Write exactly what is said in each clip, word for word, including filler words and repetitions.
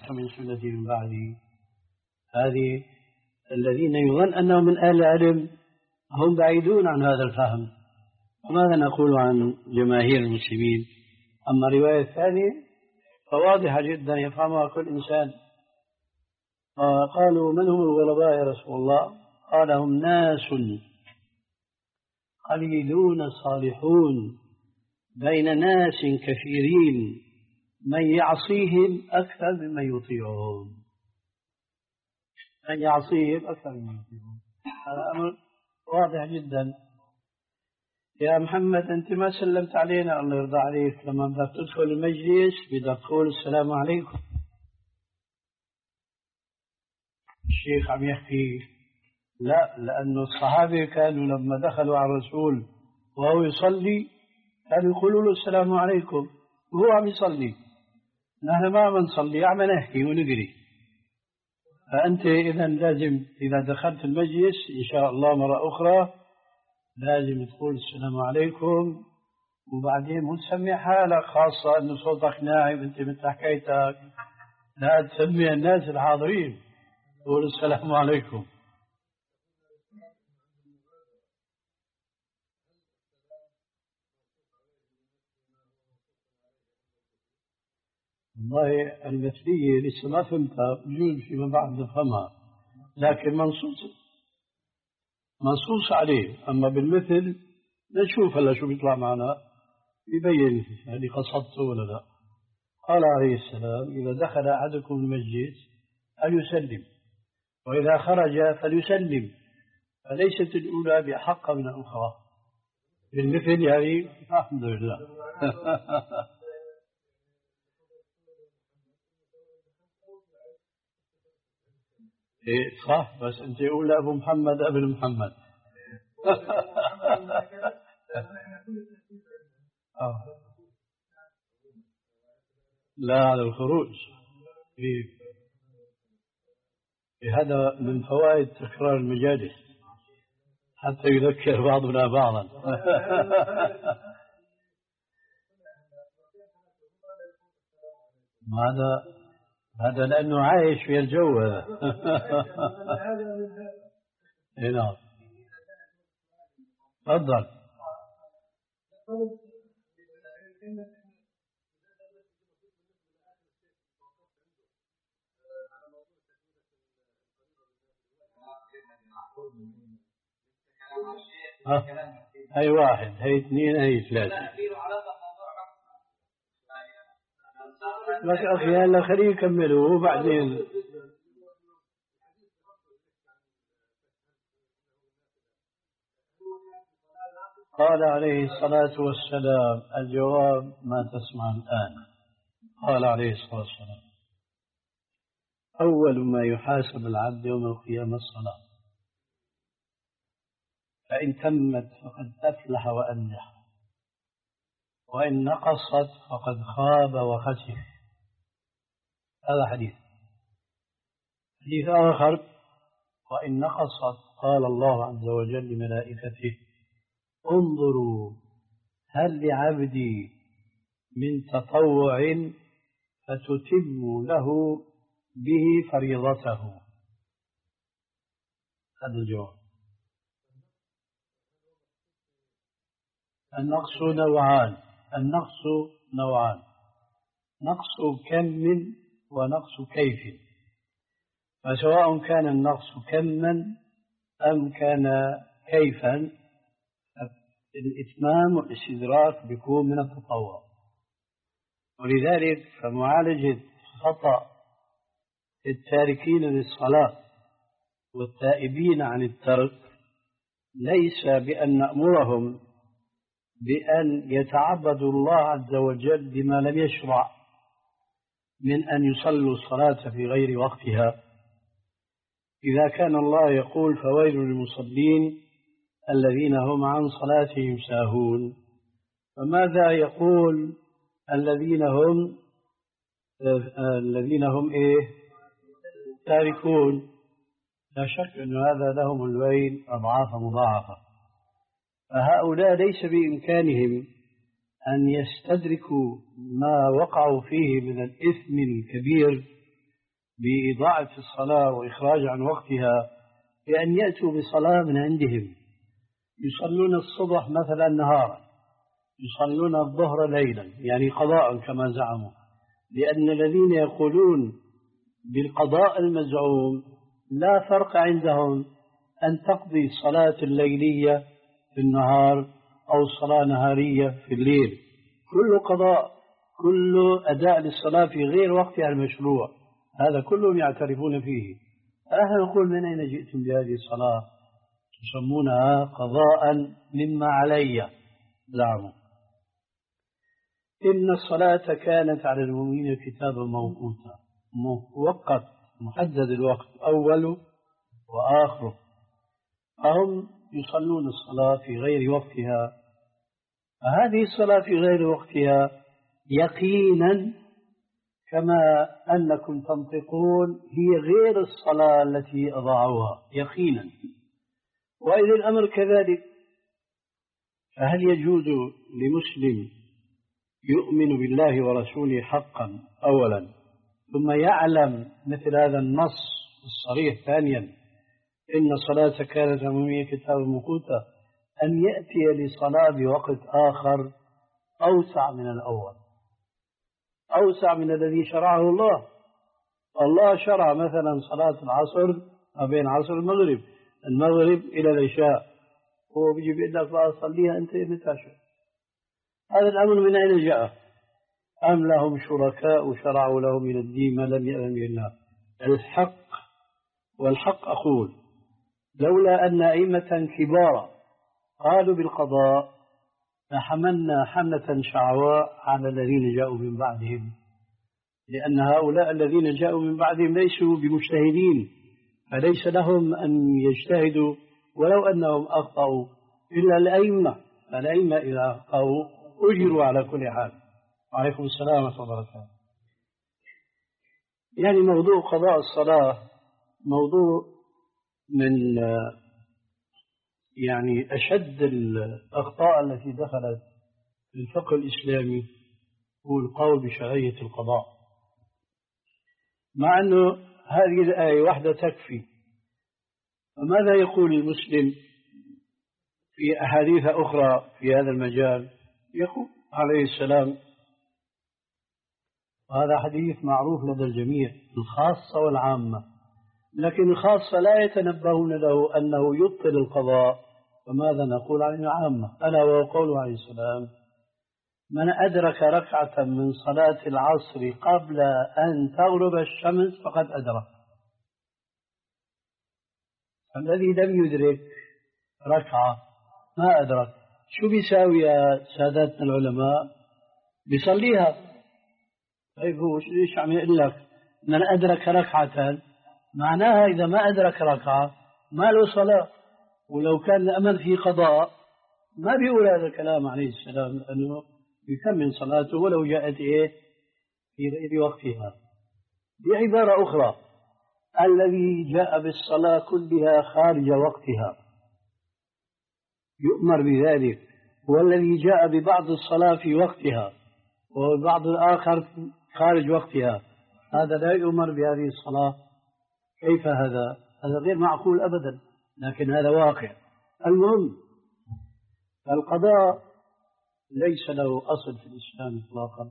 من سنتي من بعدي. هذه الذين يظن أنهم من أهل العلم هم بعيدون عن هذا الفهم. وماذا نقول عن جماهير المسلمين؟ أما الرواية الثانية فواضحة جدا يفهمها كل إنسان. قالوا من هم الغرباء يا رسول الله؟ قال هم ناس قليلون صالحون بين ناس كثيرين من يعصيهم أكثر ممن يطيعهم. من يعصيهم أكثر ممن يطيعهم، هذا أمر واضح جدا. يا محمد أنت ما سلمت علينا، الله يرضى عليك، لما بدك تدخل المجلس بدك تقول السلام عليكم. الشيخ عم يحكي لا، لأنه الصحابة كانوا لما دخلوا على الرسول وهو يصلي كانوا يقولوا له السلام عليكم وهو عم يصلي. نحن ما عم نصلي، عم نحكي ونقري. فأنت إذا لازم إذا دخلت المجلس إن شاء الله مرة أخرى لازم تقول السلام عليكم، وبعدين مو تسمي حالك، خاصة أنه صوتك ناعم أنت مثل حكايتك، لا تسمي الناس الحاضرين، قول السلام عليكم. والله المثلية لسه ما فهمتها، بجوز فيما بعد نفهمها، لكن منصوص منصوص عليه. أما بالمثل نشوف هلا شو بيطلع معنا، يبين هل قصدته ولا لا. قال عليه السلام إذا دخل أحدكم المسجد فليسلم، وإذا خرج فليسلم، فليست الأولى بأحق من الأخرى. بالمثل يعني الحمد لله. إيه صح، بس أنت أولى أبو محمد قبل محمد. آه. لا على الخروج. إيه. هذا من فوائد تكرار المجالس حتى يذكر بعضنا بعضا. هذا هذا لأنه عايش في الجو هذا. نعم تفضل. هاي واحد، هاي اثنين، هاي ثلاثة. بس أخي هلا خليه يكملوا وبعدين. قال عليه الصلاة والسلام الجواب ما تسمع الآن. قال عليه الصلاة والسلام أول ما يحاسب العبد يوم القيامة الصلاة، فإن تمت فقد أفلح وأنجح، وإن نقصت فقد خاب وخسر. هذا حديث. حديث آخر وإن نقصت قال الله عز وجل لملائكته انظروا هل لعبدي من تطوع فتتم له به فريضته. هذا الجواب. النقص نوعان، النقص نوعان، نقص كم ونقص كيف. فسواء كان النقص كما أم كان كيفا الإتمام والاستدراك بيكون من التطوع. ولذلك فمعالجة خطأ التاركين للصلاة والتائبين عن الترك ليس بأن نأمرهم بأن يتعبدوا الله عز وجل بما لم يشرع من أن يصلوا الصلاة في غير وقتها. إذا كان الله يقول فويل للمصلين الذين هم عن صلاتهم ساهون، فماذا يقول الذين هم الذين هم إيه تاركون؟ لا شك أن هذا لهم الويل أضعاف مضاعفة. فهؤلاء ليس بإمكانهم أن يستدركوا ما وقعوا فيه من الإثم الكبير بإضاعة الصلاة وإخراج عن وقتها بأن يأتوا بصلاة من عندهم، يصلون الصبح مثلا نهارا، يصلون الظهر ليلا، يعني قضاء كما زعموا، لأن الذين يقولون بالقضاء المزعوم لا فرق عندهم أن تقضي الصلاة الليلية في النهار أو الصلاة نهارية في الليل، كل قضاء، كل أداء للصلاة في غير وقتها المشروع، هذا كلهم يعترفون فيه. فنحن نقول من أين جئتم بهذه الصلاة تسمونها قضاء مما علي؟ زعموا إن الصلاة كانت على المؤمنين كتابا موقوتا، موقت محدد الوقت أوله وآخره، فهم يصلون الصلاة في غير وقتها. فهذه الصلاة في غير وقتها يقينا كما أنكم تنطقون هي غير الصلاة التي أضاعوها يقينا. وإذا الأمر كذلك فهل يجوز لمسلم يؤمن بالله ورسوله حقا أولا ثم يعلم مثل هذا النص الصريح ثانيا إن الصلاة كانت أمامية كتاب موقوتا أن يأتي لصلاة بوقت آخر أوسع من الأول، أوسع من الذي شرعه الله؟ الله شرع مثلا صلاة العصر ما بين عصر المغرب المغرب إلى العشاء، هو بيجي بيقول لك بقى صليها أنت متى شاء. هذا الأمر من أين جاء؟ أم لهم شركاء شرعوا لهم من الدين ما لم يأذن به الله؟ الحق والحق أقول لولا أن أئمة كبارا قالوا بالقضاء فحملنا حملة شعواء على الذين جاءوا من بعدهم، لأن هؤلاء الذين جاءوا من بعدهم ليسوا بمجتهدين، فليس لهم أن يجتهدوا ولو أنهم أخطأوا، إلا الأئمة، الأئمة إذا أخطأوا أجروا على كل حال. وعليكم السلام ورحمة الله وبركاته. يعني موضوع قضاء الصلاة موضوع من يعني أشد الأخطاء التي دخلت في الفقه الإسلامي هو القول بشرعية القضاء، مع أنه هذه الآية واحدة تكفي. فماذا يقول المسلم في أحاديث أخرى في هذا المجال؟ يقول عليه السلام، وهذا حديث معروف لدى الجميع الخاصة والعامة، لكن الخاصة لا يتنبهون له أنه يبطل القضاء، فماذا نقول عن العامة؟ ألا وهو قوله عليه السلام: من أدرك ركعة من صلاة العصر قبل أن تغرب الشمس فقد أدرك. الذي لم يدرك ركعة ما أدرك، شو بيساوي يا سادتنا العلماء؟ بيصليها. طيب هو ايش عم يقول لك؟ من أدرك ركعة معناها إذا ما أدرك ركعة ما له صلاة، ولو كان الأمر في قضاء ما بيقول هذا الكلام عليه السلام، لأنه يكمل صلاته ولو جاءت إيه في غير وقتها. بعبارة أخرى، الذي جاء بالصلاة كلها خارج وقتها يؤمر بذلك، والذي جاء ببعض الصلاة في وقتها وبعض الآخر خارج وقتها هذا لا يؤمر بهذه الصلاة. كيف هذا؟ هذا غير معقول أبدا، لكن هذا واقع. المهم القضاء ليس له أصل في الإسلام إطلاقا،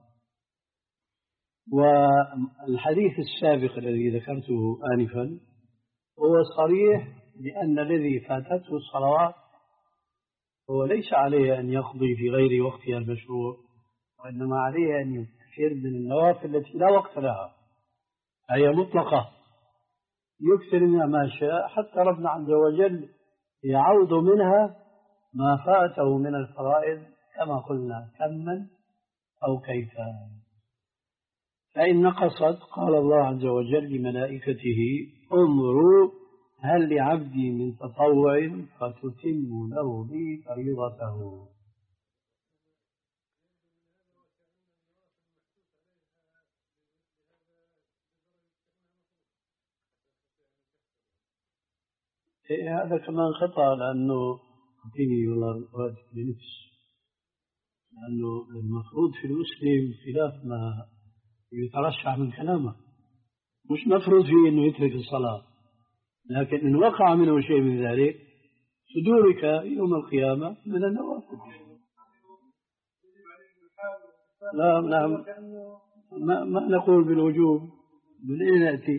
والحديث السابق الذي ذكرته آنفا هو صريح بأن الذي فاتته الصلوات هو ليس عليه أن يقضي في غير وقتها المشروع، وإنما عليه أن يكثر من النوافل التي لا وقت لها، هي مطلقة يكثر منها ما شاء حتى ربنا عز وجل يعوض منها ما فاته من الفرائض كما قلنا كما أو كيفا. فإن نقصت قال الله عز وجل لملائكته: انظروا هل لعبدي من تطوع فتتم له بي فريضته. إيه هذا كمان خطأ، لأنه فيني والله وادي لنفس، لأنه المفروض في المسلم خلاف ما يترشح من كلامه. مش مفروض فيه أنه يترك الصلاة، لكن إن وقع منه شيء من ذلك تدرك يوم القيامة من النوافل. لا نعم، ما, ما نقول بالوجوب، من أين نأتي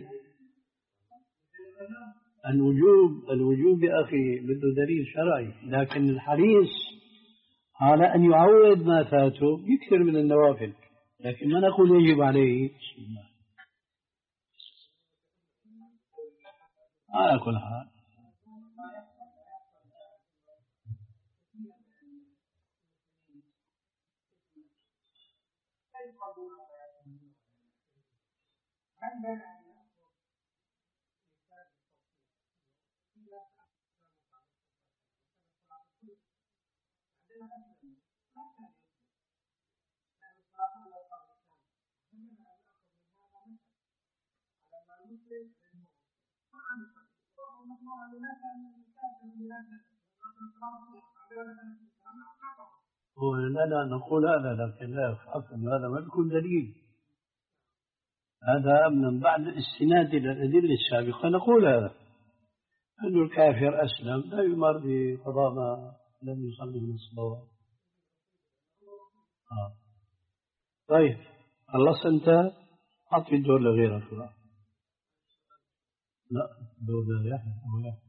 الوجوب؟ الوجوب يا أخي بده دليل شرعي، لكن الحريص على أن يعوض ما فاته يكثر من النوافل، لكن ما نقول يجب عليه. بسم الله. على كل حال لا نقول هذا، لكن لا يخاف أن هذا ما يكون دليل، هذا من بعد الاستناد إلى الأدلة السابقة نقول هذا، أن الكافر أسلم لا يمر بقضاء ما لم يصلي من الصلوات. آه. طيب خلصت أنت؟ أعطي الدور لغيرك بقى. لا دور ليحيى أبو يحيى.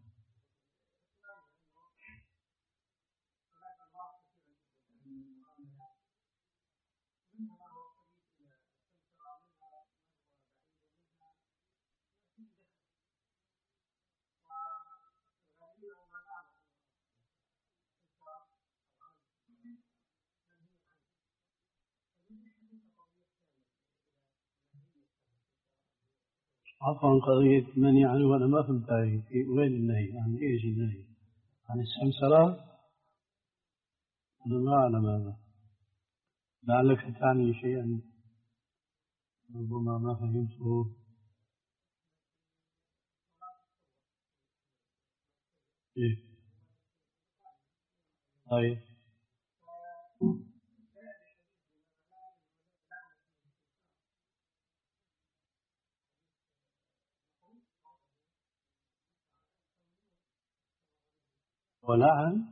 عفوا قضية من يعني، وأنا ما فهمت هاي في وين النهي؟ يعني إيش النهي؟ عن السمسرة؟ أنا ما أعلم هذا، لعلك تعني شيئا ربما ما فهمته. إيه؟ طيب ولعن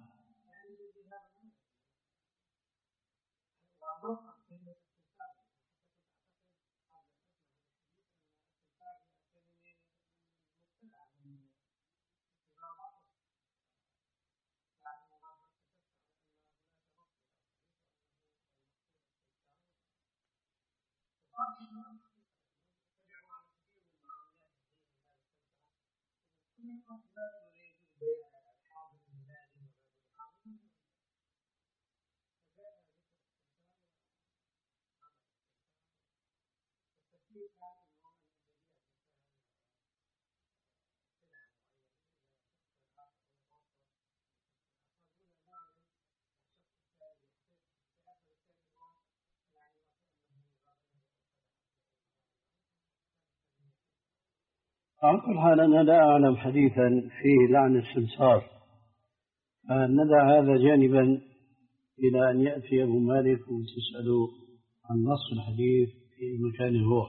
على كل حال أنا لا أعلم حديثا فيه لعن السمسار، فندع هذا جانبا إلى أن يأتي أبو مالك وتسأله عن نص الحديث في مكانه هو.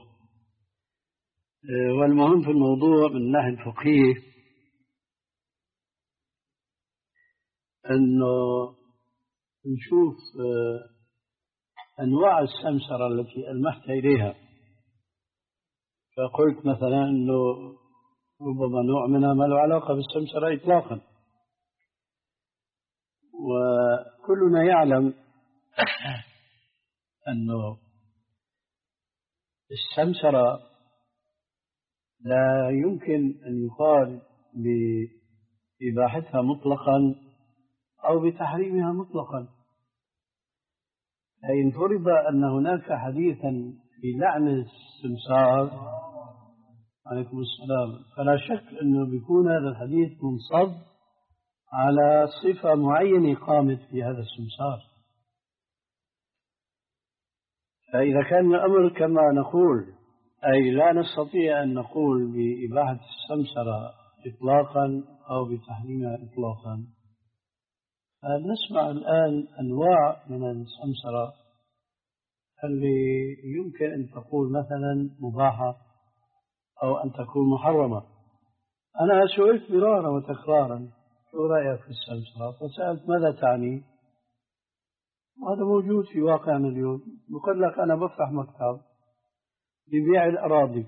والمهم في الموضوع من الناحية الفقهية أنه نشوف أنواع السمسرة التي ألمحت إليها، فقلت مثلا أنه ربما نوع منها ما له علاقة بالسمسرة إطلاقا، وكلنا يعلم أنه السمسرة لا يمكن أن يقال بإباحتها مطلقا أو بتحريمها مطلقا. فإن فرض أن هناك حديثا في لعن السمسار عليكم السلام، فلا شك أنه بيكون هذا الحديث منصب على صفة معينة قامت في هذا السمسار. فإذا كان الأمر كما نقول، أي لا نستطيع أن نقول بإباحة السمسرة إطلاقا أو بتحريمها إطلاقا، نسمع الآن أنواع من السمسرة اللي يمكن أن تقول مثلا مباحة أو أن تكون محرمة. أنا سئلت مرارا وتكرارا شو رأيك في السمسرة، فسألت ماذا تعني؟ هذا موجود في واقعنا اليوم. بقول لك أنا بفتح مكتب لبيع الأراضي،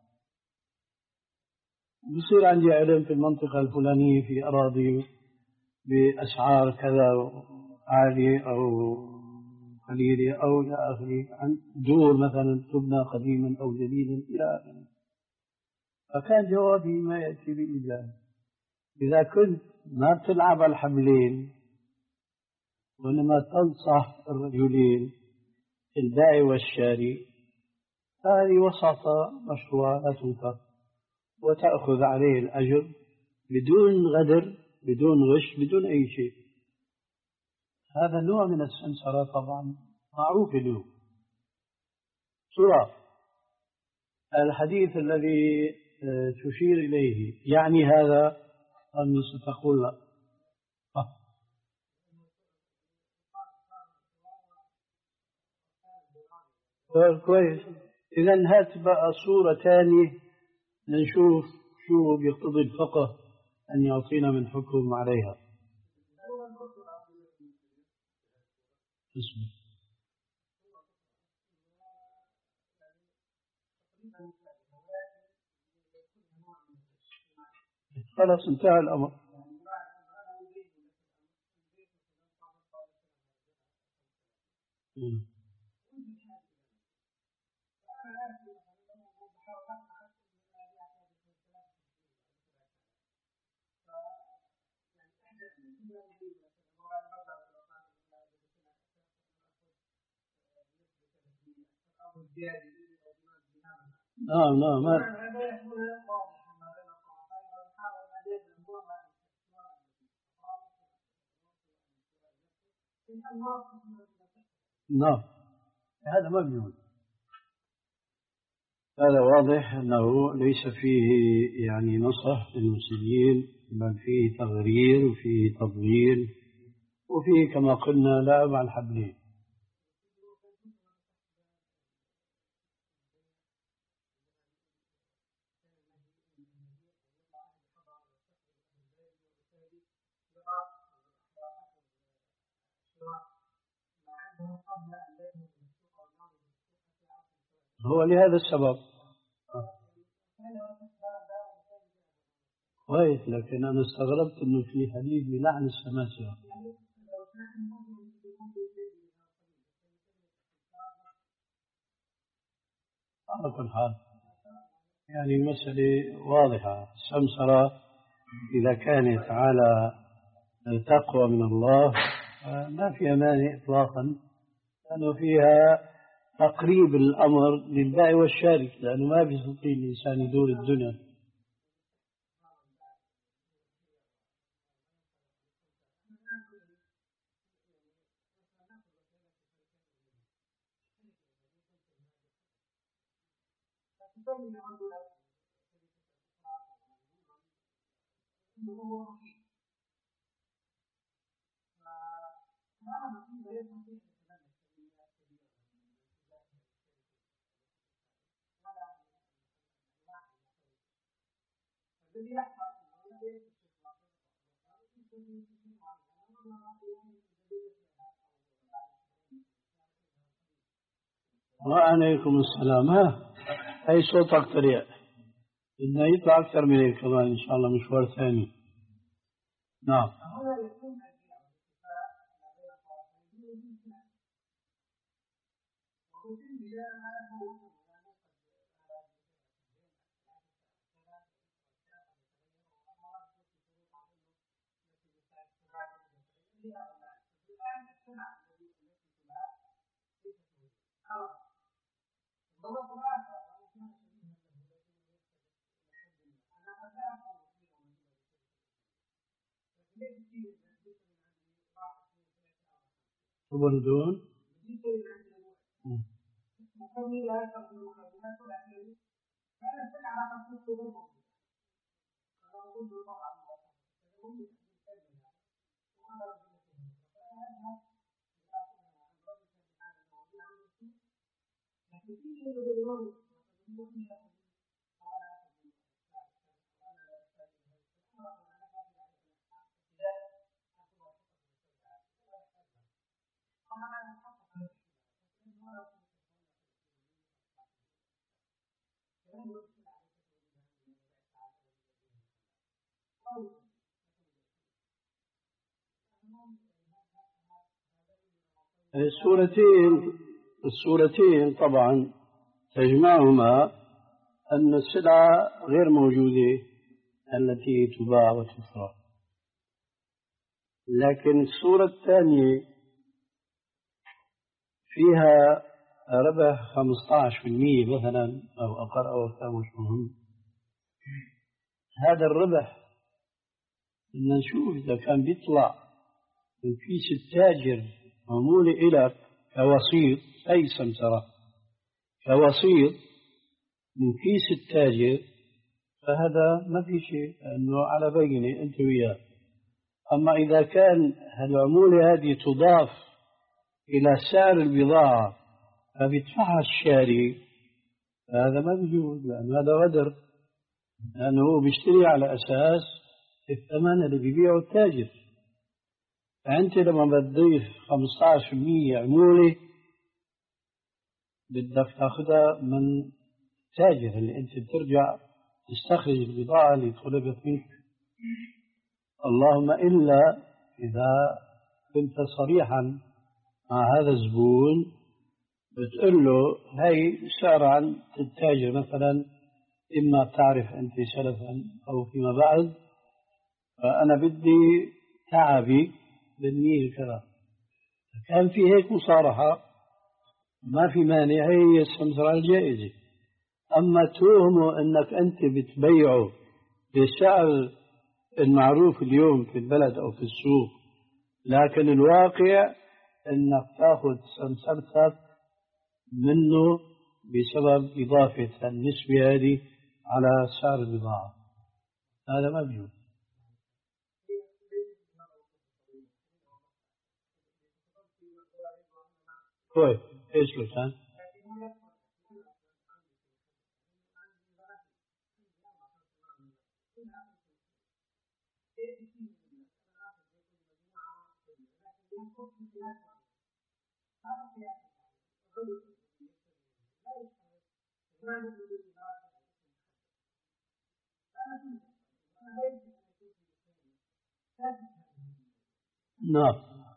بصير عندي علم في المنطقة الفلانية في أراضي بأسعار كذا عالية أو قليلة أو إلى آخره، عن دور مثلا تبنى قديما أو جديدا إلى آخره. فكان جوابي ما يأتي بإجابة. إذا كنت ما بتلعب على الحبلين وإنما تنصح الرجلين البائع والشاري، هذه وساطة مشروعة لا تنكر، وتأخذ عليه الأجر بدون غدر بدون غش بدون أي شيء. هذا نوع من السمسرة طبعا معروف اليوم. سورة الحديث الذي تشير إليه يعني هذا أم ستقول لا؟ كويس. إذا هات بقى صورة ثانية لنشوف شو بيقتضي الفقه أن يعطينا من حكم عليها. اسمه خلاص انتهى الأمر. نعم نعم ما نعم هذا مبني. هذا واضح أنه ليس فيه يعني نصح للمسلمين، بل فيه تغرير وفيه تضليل وفيه كما قلنا لعب على الحبلين. هو لهذا السبب كويس، لكن أنا استغربت أنه في حديث بلعن السماسرة. على كل حال يعني المسألة واضحة. السمسرة إذا كانت على التقوى من الله ما فيها مانع إطلاقا، لأنه فيها تقريب الأمر للبائع والشاري، لأنه ما بيستطيع الإنسان يدور الدنيا. وعليكم السلام. ها أي صوت أكثر يعني بدنا يطلع أكثر من هيك كمان إن شاء الله مشوار ثاني. نعم وبردون. السورتين السورتين طبعا تجمعهما أن السلعة غير موجودة التي تباع وتشترى، لكن السورة الثانية فيها ربح خمسة عشر بالمئة مثلا أو أقل أو أكثر، مش مهم. هذا الربح بدنا نشوف إذا كان بيطلع من كيس التاجر عمولة إلك كوسيط، أي سمسرة كوسيط من كيس التاجر، فهذا ما في شيء، لأنه على بينة أنت وياه. أما إذا كان العمولة هذه تضاف إلى سعر البضاعة فبيدفعها الشاري، فهذا ما بيجوز، لأن هذا غدر، لأنه هو بيشتري على أساس الثمن اللي بيبيعه التاجر. فأنت لما بتضيف خمسة عشر بالمئة عمولة بدك تاخذها من التاجر اللي أنت بترجع تستخرج البضاعة اللي طلبت منك، اللهم إلا إذا كنت صريحا مع هذا الزبون بتقول له هي سعر عن التاجر مثلا، إما تعرف أنت سلفا أو فيما بعد، فأنا بدي تعبي بالنية كذا. كان في هيك مصارحة ما في مانع، هي السمسرة الجائزة. أما توهمه أنك أنت بتبيعه بسعر المعروف اليوم في البلد أو في السوق، لكن الواقع أنك تأخذ سمسرتك منه بسبب إضافة النسبة هذه على سعر البضاعة، هذا ما بيجوز. كويس، ايش لو كان؟ نعم.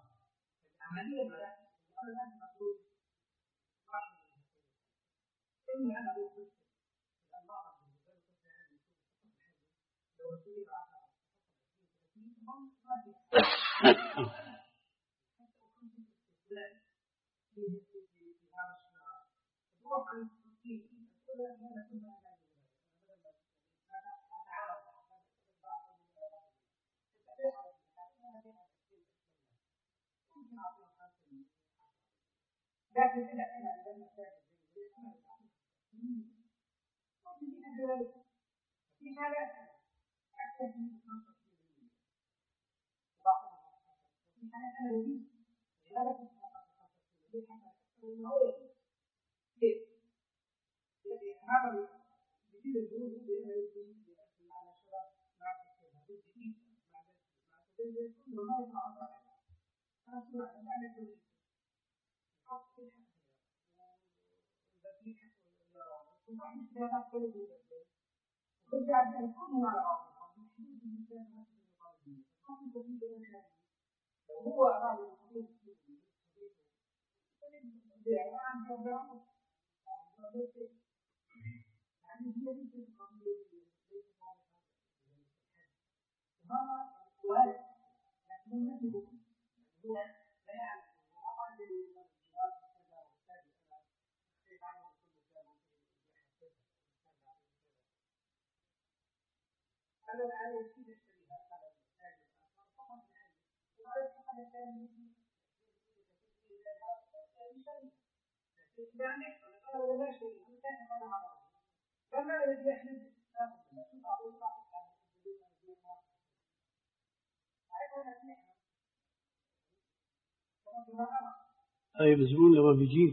طيب الزبون لما بيجيب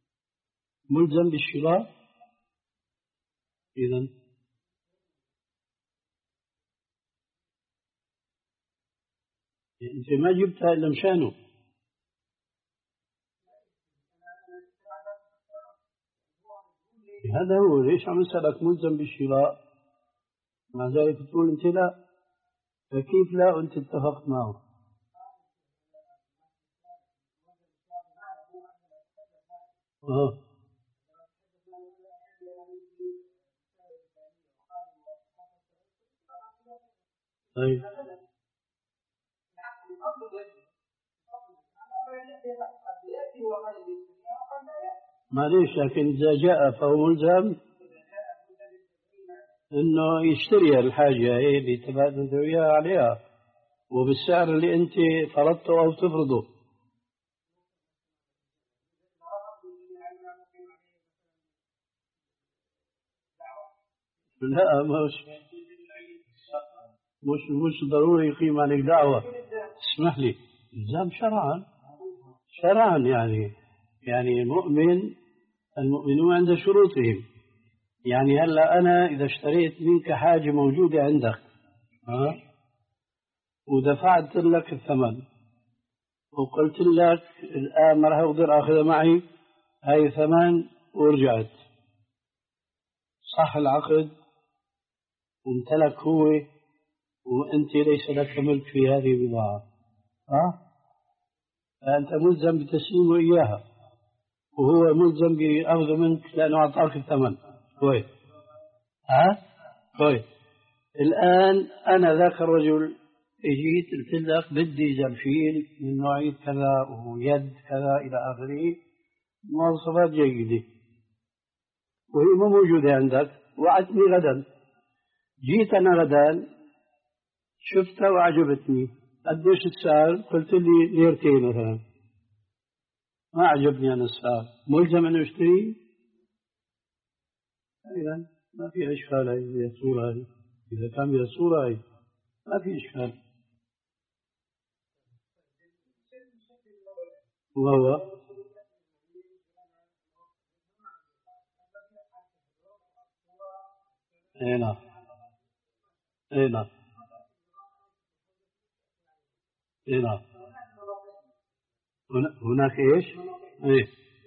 ملزم بالشراء إذن؟ يعني أنت ما جبتها إلا مشانه. هذا هو. ليش عم يسألك ملزم بالشراء مع ذلك تقول أنت لا؟ فكيف لا وأنت اتفقت معه؟ آه. طيب معليش، لكن إذا جاء فهو ملزم إنه يشتري الحاجة هي اللي تبادل وياها عليها وبالسعر اللي أنت فرضته أو تفرضه. لا مش مش مش ضروري يقيم عليك دعوة. اسمح لي، إلزام شرعا. شرعا يعني يعني المؤمن المؤمنون عند شروطهم. يعني هلا أنا إذا اشتريت منك حاجة موجودة عندك ها ودفعت لك الثمن وقلت لك الآن ما راح أقدر أخذها معي، هاي ثمن ورجعت، صح العقد وامتلك هو وأنت ليس لك ملك في هذه البضاعة، ها؟ فأنت ملزم بتسليمه إياها وهو ملزم بأخذ منك لأنه أعطاك الثمن. كويس. ها؟ كويس. الآن أنا ذاك الرجل اجيت قلت لك بدي جرشيل من نوعية كذا ويد كذا إلى آخره، مواصفات جيدة، وهي مو موجودة عندك، وعدتني غدا. جيت أنا غدا شفتها وعجبتني، قديش السعر؟ قلت لي ليرتين مثلا، ما عجبني أنا السعر، ملزم أن أشتري؟ إذا ما في إشكال. هذه الصورة هذه إذا كان بها الصورة هذه ما في إشكال. وهو اي نعم. اي نعم. اي نعم. هناك ايش؟ ايه.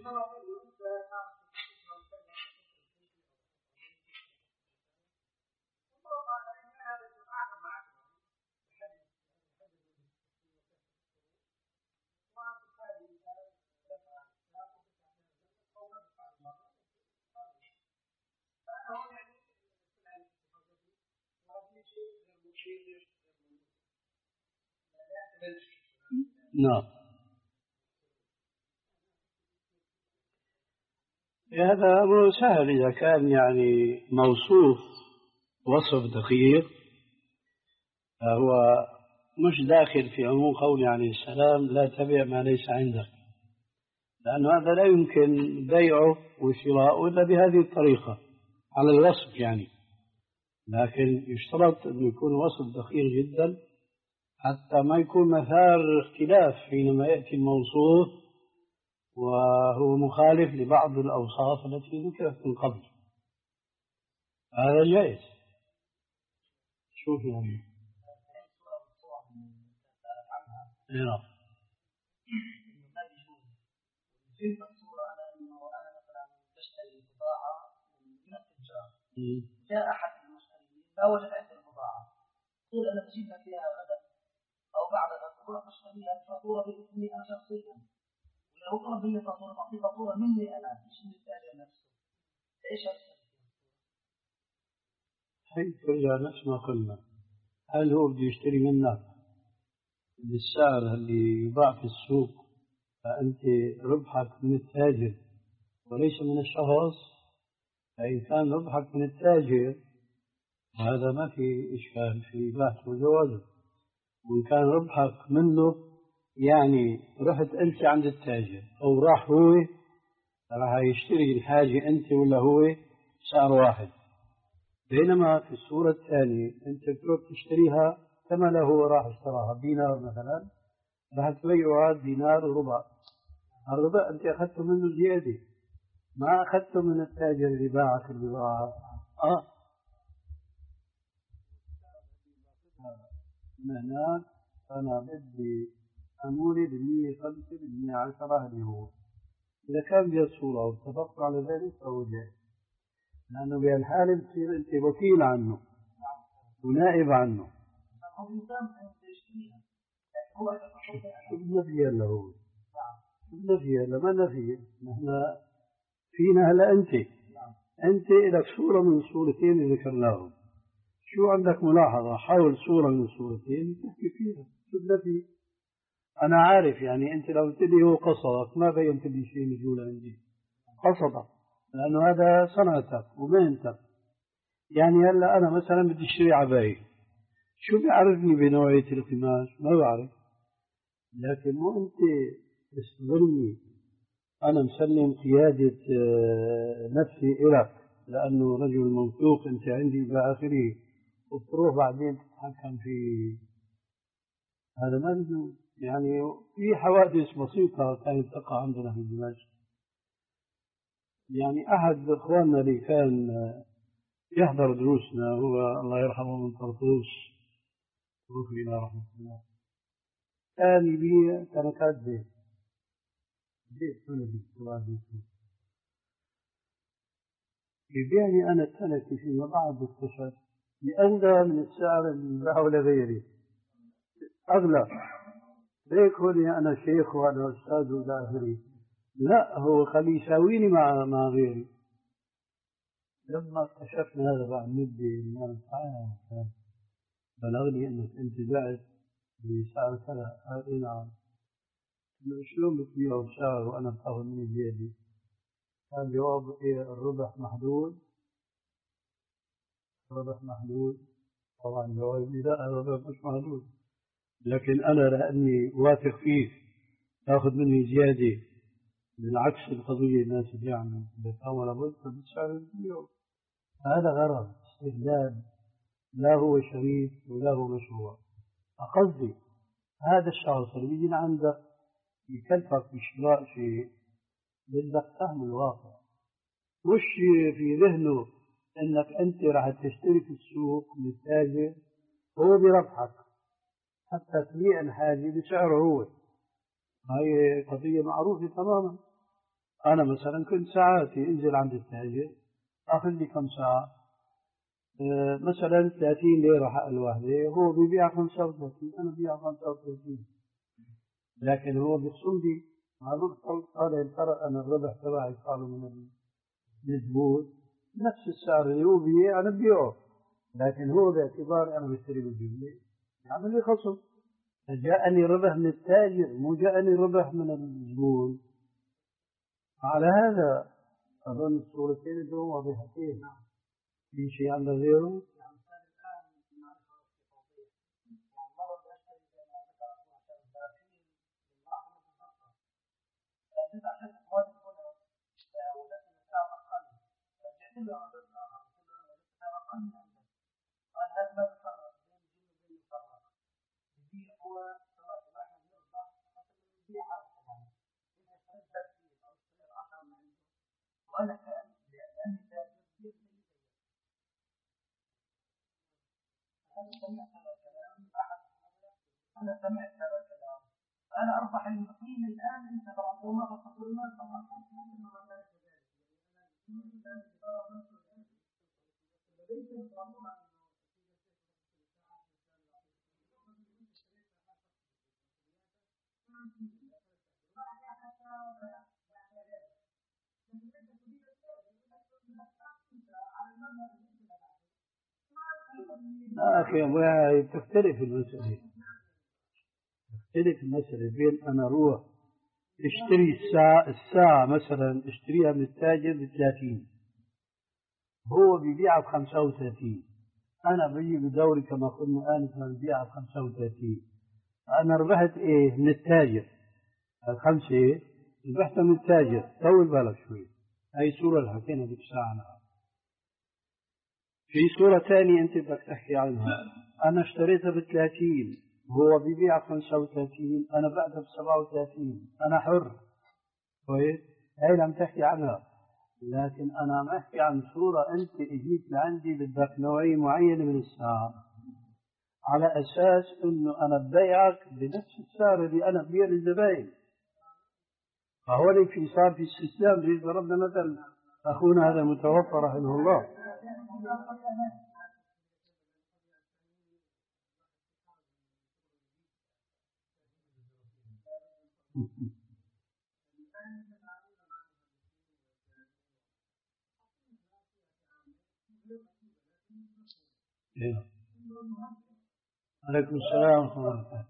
نعم. هذا أمر سهل إذا كان يعني موصوف وصف دقيق، فهو مش داخل في عموم قول عليه السلام لا تبع ما ليس عندك، لأن هذا لا يمكن بيعه وشراؤه إلا بهذه الطريقة على الوصف يعني. لكن يشترط أن يكون وصف دقيق جدا حتى ما يكون مثار اختلاف حينما يأتي الموصوف وهو مخالف لبعض الأوصاف التي ذكرت من قبل. هذا جائز. شوف يعني. نعم. جاء أحد المشترين فوجد عند البضاعة، قيل أنا بجيب لك فيها غدا أو بعد غد، تروح تشتري الفاتورة باسمي أنا شخصيا، ولو طلب مني فاتورة تعطيه فاتورة مني أنا مش من التاجر نفسه، إيش هذا؟ هي ترجع نفس ما قلنا، هل هو بده يشتري منك بالسعر اللي يباع في السوق فأنت ربحك من التاجر وليس من الشخص؟ فإن كان ربحك من التاجر هذا ما في إشكال في بحث وجوازه، وإن كان ربحك منه يعني رحت أنت عند التاجر أو راح هو راح يشتري الحاجة أنت ولا هو سعر واحد، بينما في الصورة الثانية أنت تروح تشتريها كما له هو راح اشتراها دينار مثلا، راح تبيعها دينار وربع، الربع أنت أخذته منه زيادة، ما أخذته من التاجر اللي باعك البضاعة. آه من هناك أنا بدي أموري بالمية خمسة بالمية عشرة اللي هو إذا كان بها الصورة واتفقت على ذلك فهو جائز. لأنه بهالحالة بتصير أنت وكيل عنه ونائب عنه. شو بدنا فيها هلا هو؟ شو بدنا فيها هلا؟ ما بدنا فيها. نحن فينا هلا أنت أنت لك صورة من الصورتين اللي ذكرناهم. شو عندك ملاحظة؟ حاول صورة من الصورتين تحكي فيها. شو بدنا فيه؟ أنا عارف يعني أنت لو قلت لي هو قصدك ما بينت لي شيء مجهول عندي. قصدك لأنه هذا صنعتك ومهنتك. يعني هلا أنا مثلا بدي أشتري عباية، شو بيعرفني بنوعية القماش؟ ما بعرف. لكن مو أنت تستظلني أنا مسلم قيادة نفسي إلك لأنه رجل موثوق أنت عندي إلى آخره، وتروح بعدين تتحكم في هذا. ما بيجوز. يعني في حوادث بسيطة كانت تقع عندنا في دمشق. يعني أحد إخواننا اللي كان يحضر دروسنا هو الله يرحمه من طرطوس توفي إلى رحمة الله، كان يبيع تركات زيت زيت بلدي تراب يبيعني أنا التركة فيما بعد اكتشفت بأغلى من السعر اللي باعه لغيري، أغلى. ليك هوني أنا شيخ وأنا أستاذ وإلى آخره. لا، هو خليه يساويني مع مع غيري. لما اكتشفنا هذا بعد مدة من الحياة بلغني انك انت بعت بسعر كذا. قال اي نعم. شلون بتبيعه بسعر وانا بتاخذ مني زياده؟ كان جواب إيه؟ الربح محدود. الربح محدود. طبعا جوابي لا، الربح مش محدود، لكن انا لاني واثق فيك تاخذ مني زياده بالعكس القضيه الناس بيعملوا بيتعاملوا لابد بالسعر البيع. هذا غرض استغلال، لا هو شريف ولا هو مشروع. قصدي هذا الشخص اللي بيجي عندك يكلفك بشراء شيء بدك تفهم الواقع، مش في ذهنه انك انت راح تشتري في السوق من التاجر هو بربحك حتى تبيع الحاجة بسعره هو. هاي قضية معروفة تماما. أنا مثلا كنت ساعاتي انزل عند التاجر أخذ لي كم ساعة أه مثلا ثلاثين ليرة حق الوحدة، هو بيبيع خمسة وثلاثين أنا ببيع خمسة وثلاثين، لكن هو بيخصم لي مع ضبط هذا الفرق. أنا الربح تبعي قالوا من الزبون نفس السعر اللي هو بيبيع أنا ببيعه، لكن هو باعتبار أنا بشتري بالجملة يعمل لي خصم. جاءني ربح من التاجر مو جاءني ربح من الزبون. على هذا أظن الصورتين دول واضحتين. في شيء عند غيره؟ وأنا كأن لأني أنا سمعت هذا الكلام أحد أنا سمعت هذا الكلام أنا أربح المقيم الآن. أنت طبعا وما تقصر الناس طبعا لا أخي تختلف المسألة. تختلف المسألة بين أنا أروح اشتري الساعة الساعة مثلا اشتريها من التاجر بثلاثين هو بيبيعها بخمسة وثلاثين، أنا بيجي بدوري كما قلنا آنفا ببيعها بخمسة وثلاثين. أنا ربحت إيه من التاجر الخمسة، ربحتها من التاجر. طول بالك شوي، هاي صورة اللي حكينا ديك الساعة عنها. في صورة ثانية أنت بدك تحكي عنها، أنا اشتريتها بثلاثين هو بيبيع خمسة وثلاثين أنا بعتها بسبعة وثلاثين، أنا حر. كويس، هاي اللي عم تحكي عنها. لكن أنا عم أحكي عن صورة أنت إجيت لعندي بدك نوعية معينة من الساعة على أساس إنه أنا ببيعك بنفس السعر اللي أنا ببيع للزباين. فهو في صار في استسلام زي ضربنا مثل أخونا هذا متوفى رحمه الله. عليكم السلام ورحمة الله وبركاته.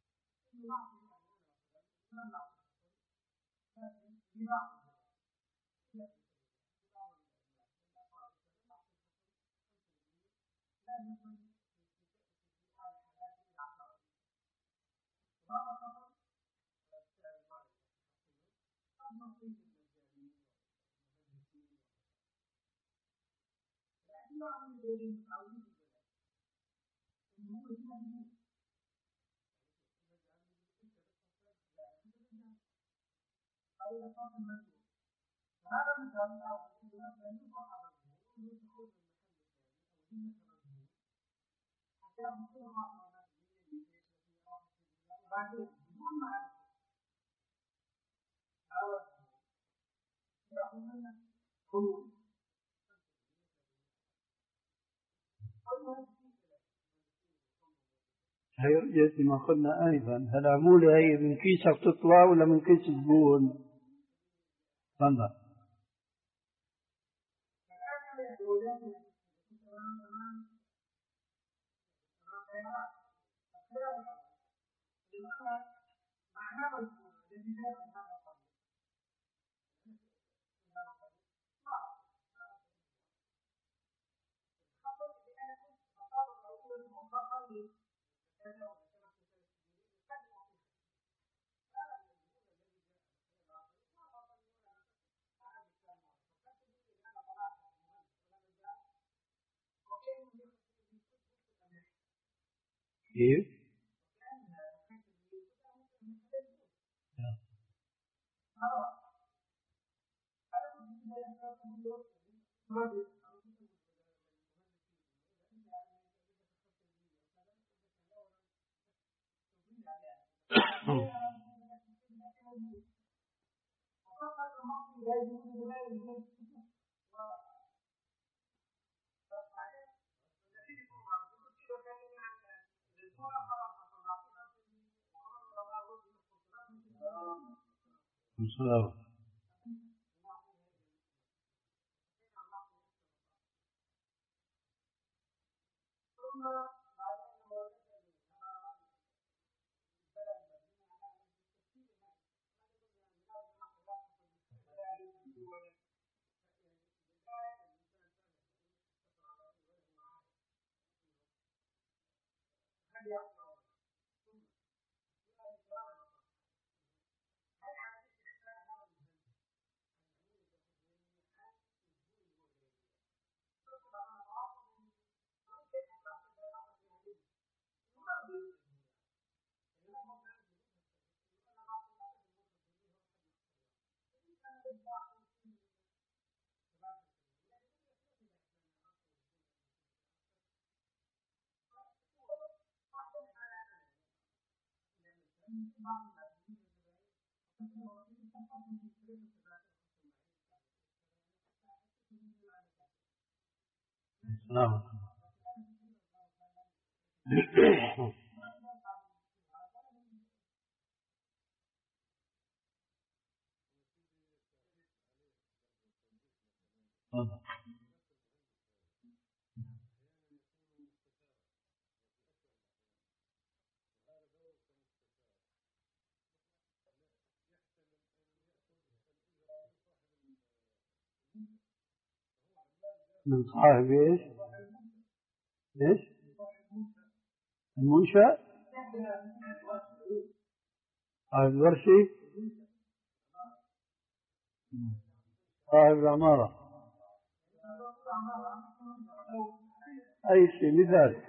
هي رؤيتي ما قلنا أيضا، العمولة هي من كيسك تطلع ولا من كيس الزبون؟ تفضل. كيف؟ السلام. السلام. من صاحب ايش؟ ايش؟ المنشأ؟ صاحب الورشة؟ صاحب العمارة؟ أي شيء مثال.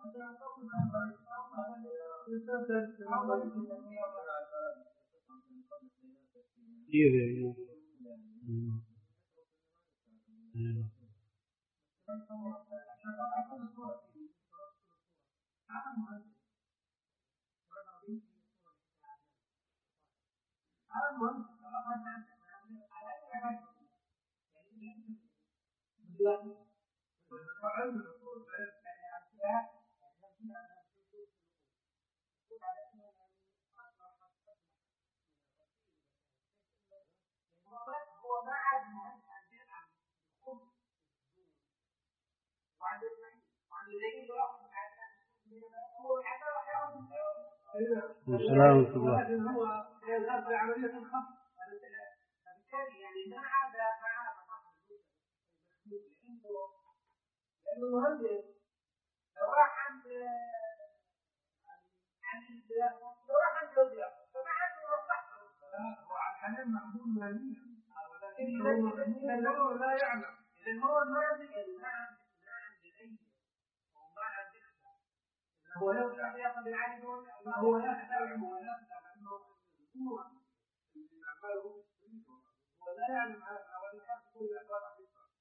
كثير يعني. السلام ورحمة الله. هو لو كان ياخذ العين هو لا يعلم هو لا يعلم هو لا يعلم هذا كل الأخبار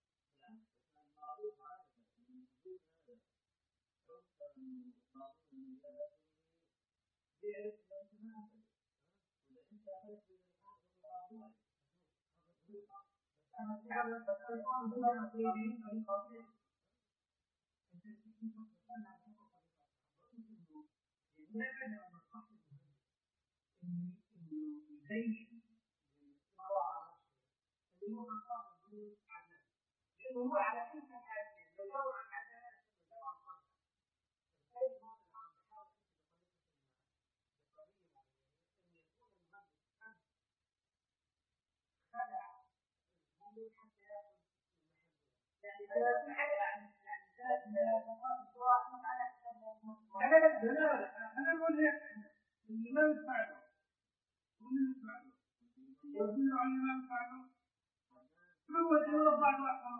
أنا أقول لك ما يفعله ولا يفعله يدل على ما يفعله هو يدل بعض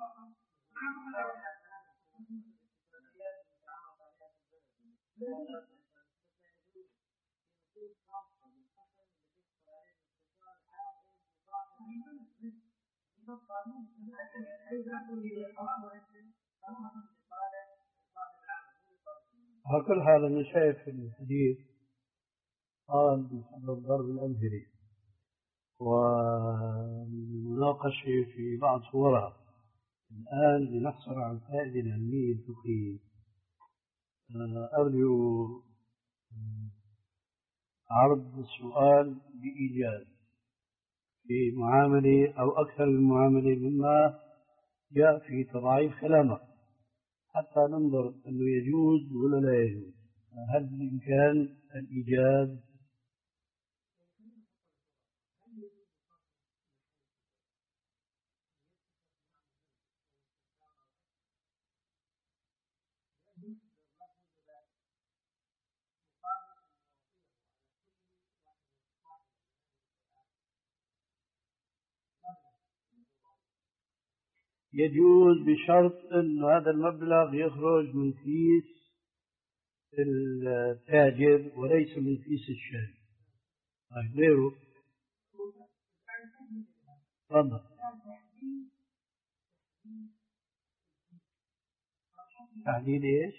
على كل حال أنا شايف في الحديث قال بسبب ضرب الأمثلة والمناقشة في بعض صورها. الآن لنحصل على فائدة علمية فقهية. أرجو عرض السؤال بإيجاز في معاملة أو أكثر من معاملة مما جاء في تضعيف كلامه حتى ننظر أنه يجوز ولا لا يجوز. هل بإمكان الإيجاز؟ يجوز بشرط أن هذا المبلغ يخرج من كيس التاجر وليس من كيس الشاري. طيب غيره؟ تفضل. تحديد ايش؟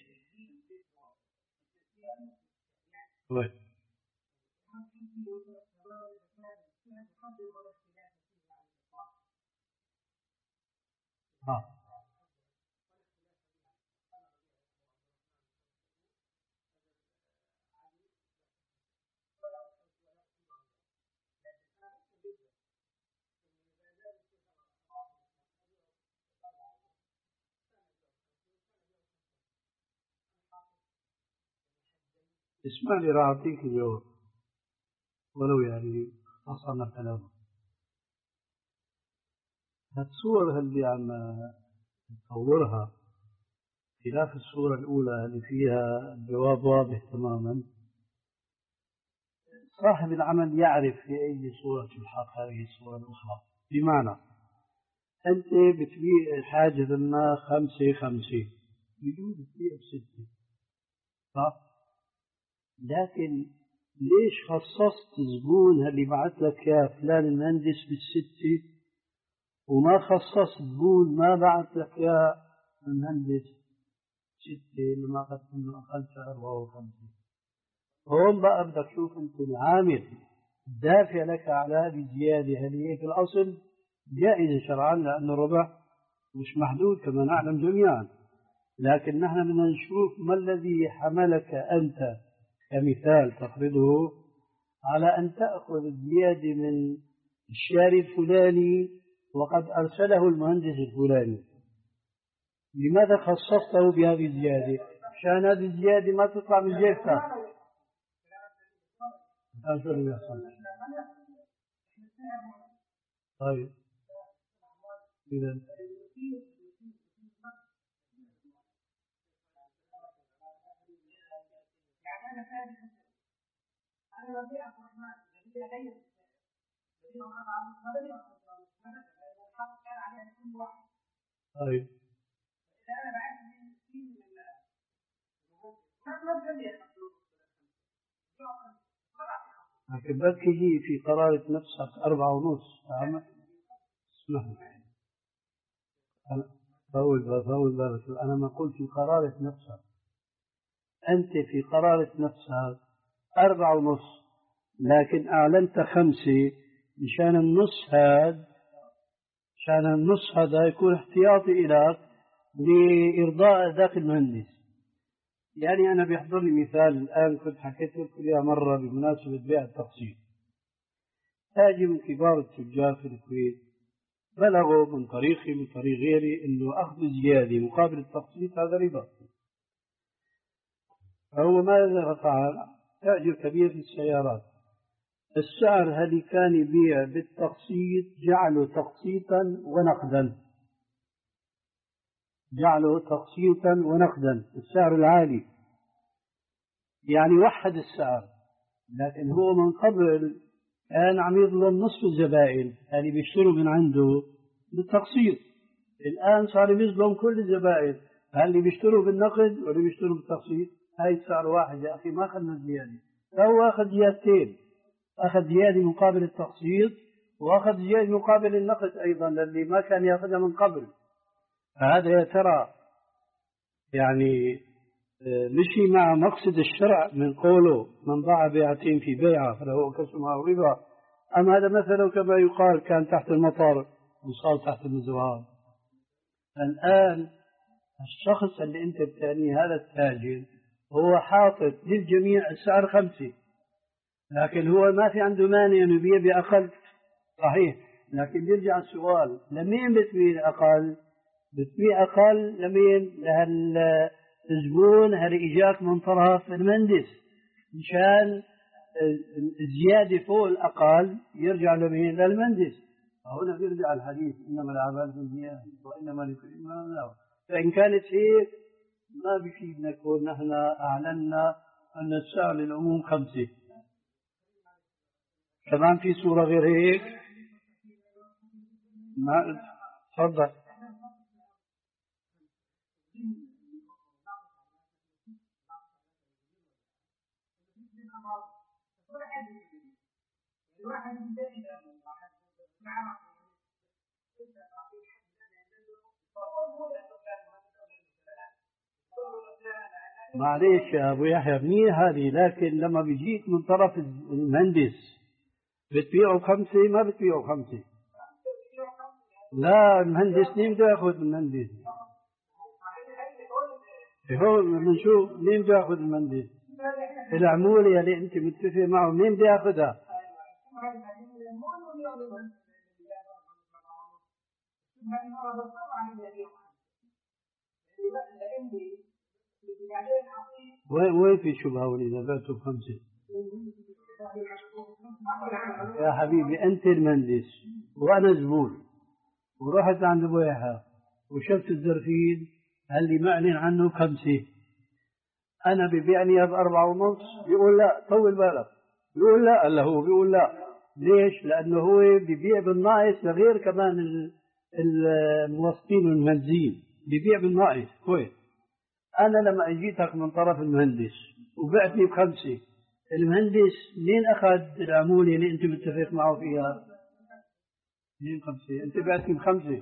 طيب. ها. اسمع لي راح أعطيك الجواب ولو يعني اختصرنا كلامه. الصور اللي عم تصورها خلاف الصورة الأولى اللي فيها الجواب واضح تماما. صاحب العمل يعرف في أي صورة تلحق هذه الصورة الأخرى. بمعنى أنت بتبيع حاجة لنا خمسة خمسة بيجوز تبيع بستة صح؟ لكن ليش خصصت زبون اللي بعت لك يا فلان المهندس بالستة وما خصصت زبون ما بعت لك يا المهندس ستة لما أخذت منه أقل أربعة وخمسين؟ هون بقى بدك تشوف أنت العامل الدافع لك على هذه الزيادة. هل هي في الأصل جائزة شرعا لأن الربح مش محدود كما نعلم جميعا، لكن نحن بدنا نشوف ما الذي حملك أنت كمثال تفرضه على أن تأخذ الزيادة من الشاري الفلاني وقد أرسله المهندس الفلاني. لماذا خصصته بهذه الزيادة؟ عشان هذه الزيادة ما تطلع من جيبك. طيب إذا طيب لكن بدك تجي في قرارة نفسك أربعة ونص. اسمح لي فول فول بالك، أنا ما قلت في قرارة نفسك، أنت في قرارة نفسك أربعة ونص لكن أعلنت خمسة مشان النص هذا، مشان النص هذا يكون احتياطي إليك لإرضاء ذاك المهندس. يعني أنا بيحضر لي مثال الآن كنت حكيت لكم إياه مرة بمناسبة بيع التقسيط. تاجر من كبار التجار في الكويت بلغوا من طريقي من طريق غيري إنه أخذ زيادة مقابل التقسيط هذا ربا. فهو ماذا فعل؟ تاجر كبير في السيارات، السعر اللي كان يبيع بالتقسيط جعله تقسيطا ونقدا، جعله تقسيطا ونقدا السعر العالي، يعني وحد السعر. لكن هو من قبل كان عم يظلم نصف الزبائن اللي بيشتروا من عنده بالتقسيط، الآن صار بيظلم كل الزبائن اللي بيشتروا بالنقد واللي بيشتروا بالتقسيط. هاي السعر واحد يا أخي، ما أخذنا زيادة، فهو أخذ زيادتين، أخذ زيادة مقابل التقسيط وأخذ زيادة مقابل النقد أيضا للي ما كان يأخذها من قبل. فهذا يا ترى يعني مشي مع مقصد الشرع من قوله من باع بيعتين في بيعة فله كسمها ربا، أم هذا مثلا كما يقال كان تحت المطر وصار تحت المزرعة؟ الآن الشخص اللي أنت بتعنيه هذا التاجر هو حاطط للجميع السعر خمسة، لكن هو ما في عنده مانع أنه يبيع بأقل، صحيح، لكن يرجع السؤال لمين بتبيع أقل؟ بتبيع أقل لمين؟ لهالزبون اللي إجاك من طرف المهندس، مشان الزيادة فوق الأقل يرجع لمين؟ للمهندس. هنا بيرجع الحديث إنما الأعمال بالنيات وإنما لكل ما نوى. فإن كانت هيك ما بفيدنا نكون نحن أعلنا أن السعر للعموم خمسة. كمان في صورة غير هيك؟ ما تفضل. معليش يا أبو يحيى منيح هذه، لكن لما بيجيك من طرف المهندس بتبيعه خمسة ما بتبيعه خمسة. لا المهندس مين بده ياخذ المهندس؟ هون بنشوف مين بده ياخذ المهندس؟ العمولة اللي أنت متفق معه مين بده ياخذها؟ وين وين في شبهة وإذا بعته بخمسة؟ يا حبيبي أنت المهندس وأنا زبون ورحت عند أبو يحيى وشفت الزرفين اللي معلن عنه خمسة، أنا ببيعني بأربعة ونص، بيقول لا طول بالك، بيقول لا إلا هو بيقول لا. ليش؟ لأنه هو ببيع بالناقص لغير كمان الموظفين والمهندسين، ببيع بالناقص كويس. أنا لما أجيتك من طرف المهندس وبعتني بخمسة، المهندس منين أخذ العمولة اللي أنت متفق معه فيها؟ منين خمسة؟ أنت بعتني بخمسة.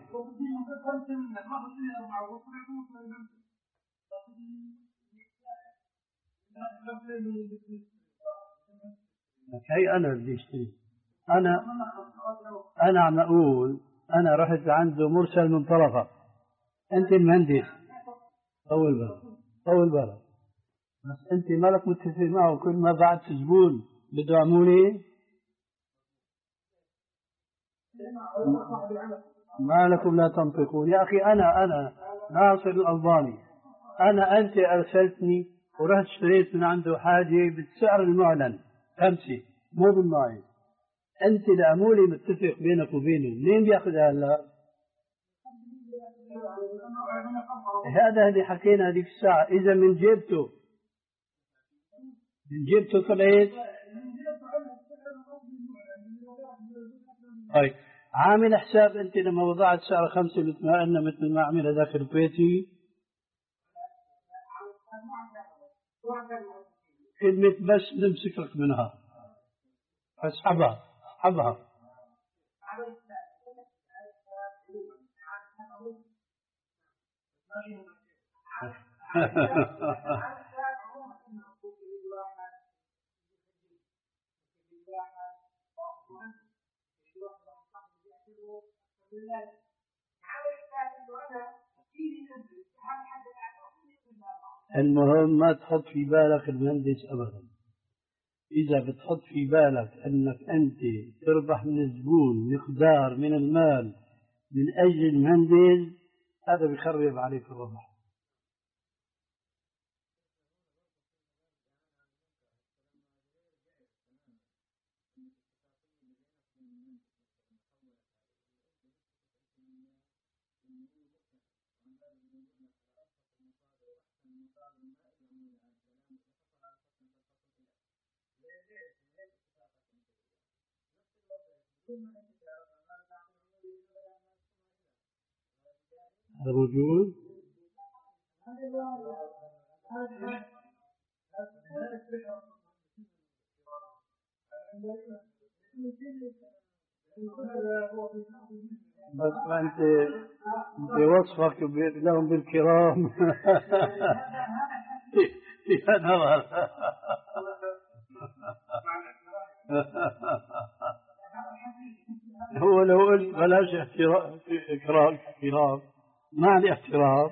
هي أنا بدي أشتري. أنا أنا عم أقول أنا رحت لعنده مرسل من طرفك، أنت المهندس. طول بالك طول بالك، بس أنت مالك متفق معه. كل ما بعت زبون بده عمولة ما لكم لا تنطقون. يا أخي أنا أنا ناصر الألباني، أنا أنت أرسلتني ورحت اشتريت من عنده حاجة بالسعر المعلن خمسة مو بالماي. أنت العمولة متفق بينك وبينه، منين بياخذها هلا؟ هذا اللي حكينا هذيك الساعة. إذا من جيبته من جيبته طلعت. طيب عامل حساب أنت لما وضعت سعر خمسة مثل ما قلنا، مثل ما عمل هذاك الكويتي؟ كلمة بس نمسكك منها، اسحبها اسحبها. المهم ما تحط في بالك المهندس أبدا. إذا بتحط في بالك أنك أنت تربح من الزبون مقدار من المال من أجل المهندس، هذا بيخرب عليك الربح. هذا موجود. بس ما أنت بوصفك لهم بالكرام يا نظر. هو لو قلت بلاش احترام إكرام احترام معنى احترام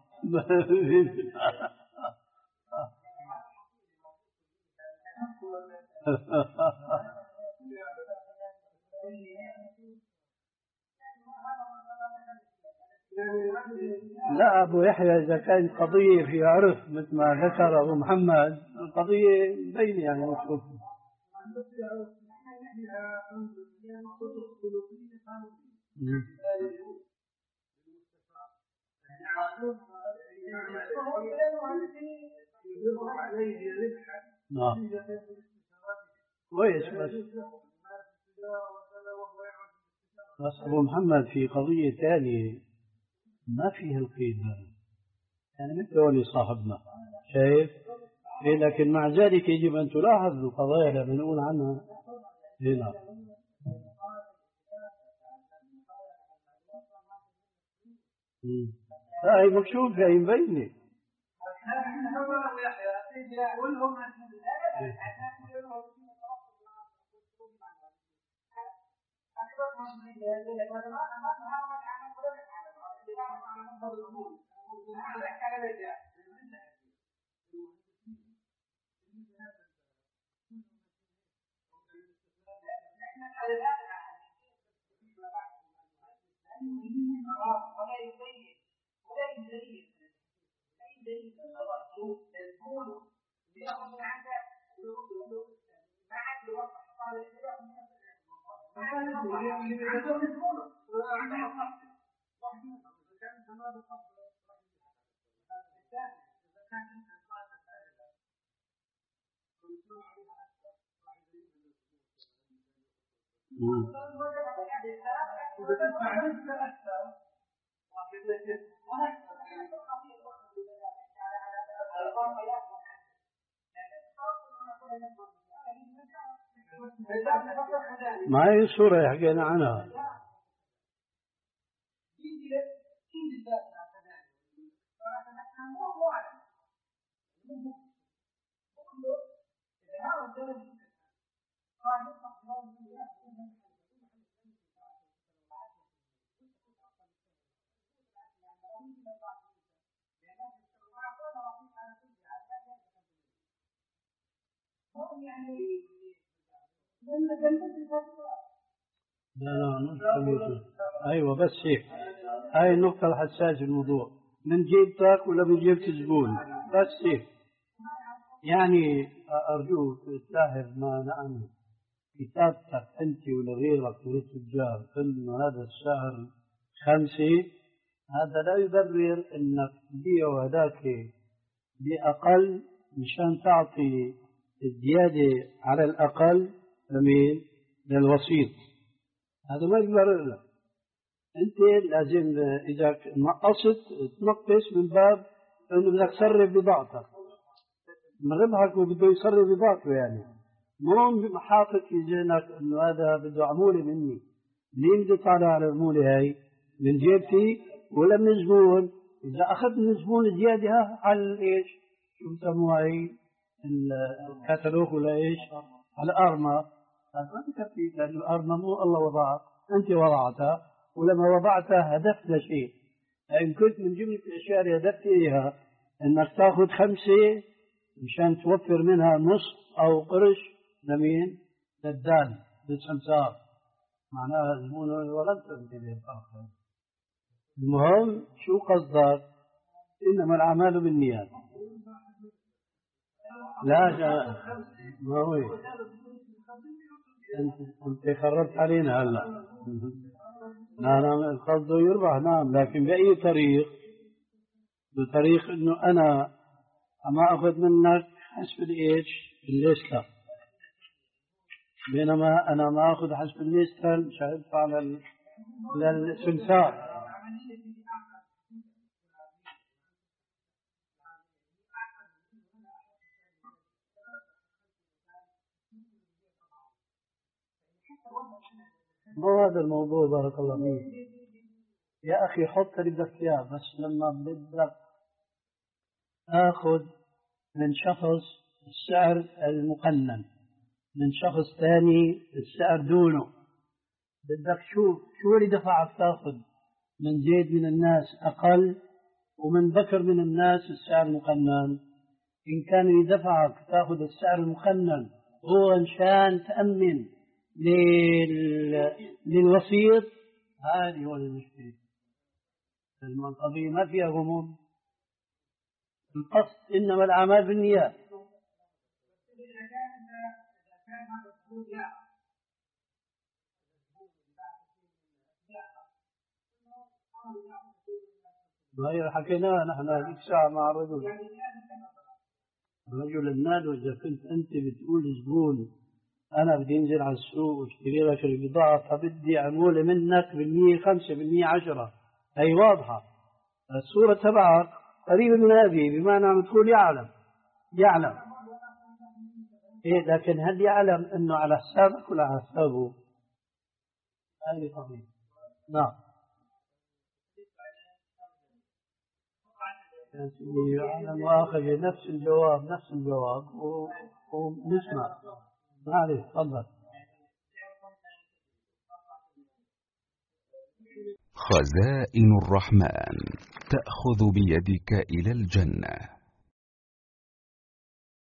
لا أبو يحيى إذا كانت قضية في عرف مثل ما ذكر أبو محمد، القضية بين يعني مشروف. نعم كويس. بس بس أبو محمد في قضية ثانية ما فيها القيد هذا، يعني مثل ولي صاحبنا شايف إيه. لكن مع ذلك يجب أن تلاحظ القضايا اللي بنقول عنها هنا. لا هي مكشوفة، هي مبينة. ما هي الصورة حكينا عنها. لا لا مش أيوة بس هيك. هاي النقطة الحساسة في الموضوع، من جيبتك ولا من جيبة الزبون، بس هيك. يعني أرجوك تلاحظ ما نعم كتابتك أنت ولغيرك من التجار إنه هذا السعر خمسة، هذا لا يبرر إنك تبيعه هذاك بأقل مشان تعطي الزيادة على الأقل لمين؟ للوسيط. هذا ما يبرر لك. أنت لازم إذا نقصت تنقص من باب إنه بدك تصرف بضاعتك، من ربحك وبده يصرف بضاعته، يعني مو حاطط في ذهنك إنه هذا بده عمولة مني. مين بده يطلع على العمولة هاي؟ من جيبتي ولا من الزبون؟ إذا أخذت من الزبون زيادة على إيش؟ شو بسموها هي؟ الكتالوج ولا إيش؟ على الأرمى. هذا ما بكفيك، لأن الأرمى مو الله وضعها، أنت وضعتها، ولما وضعتها هدفت لشيء. إن كنت من جملة الأشياء اللي هدفت إليها إنك تأخذ خمسة مشان توفر منها نصف أو قرش لمين؟ للدال للسمسار، معناها الزبون ولن تنتبه الآخر. المهم شو قصدك؟ إنما الأعمال بالنيات. لا لا ما هو أنت أنت خربت علينا هلا. لا نعم القصد يربح، نعم، لكن بأي طريق؟ بطريق إنه أنا أما أخذ منك حسب الإيش الليستة، بينما أنا ما أخذ حسب الليستة مش هدفع للسمسار. مو هذا الموضوع، بارك الله فيك يا أخي. حط اللي بدك إياه، بس لما بدك آخذ من شخص السعر المقنن، من شخص ثاني السعر دونه، بدك شوف شو اللي دفعك تاخذ من زيد من الناس أقل ومن بكر من الناس السعر المقنن. إن كان اللي دفعك تاخذ السعر المقنن هو مشان تأمن لل... للوسيط، هذه هو المشكلة. القضية ما فيها غموض، القصد إنما الأعمال بالنيات. ما هي حكيناها نحن هذيك ساعة مع الرجل. الرجل النادو، إذا كنت أنت بتقول زبون أنا بدي أنزل على السوق واشتري لك البضاعة فبدي عمولة منك بالمية خمسة بالمية عشرة، هي واضحة. الصورة تبعك قريبة من هذه، بمعنى عم تقول يعلم يعلم إيه، لكن هل يعلم إنه على حسابك ولا على حسابه؟ هذه قضية. نعم يعلم وآخذ نفس الجواب نفس الجواب ونسمع. معلش تفضل. خزائن الرحمن تأخذ بيدك إلى الجنة.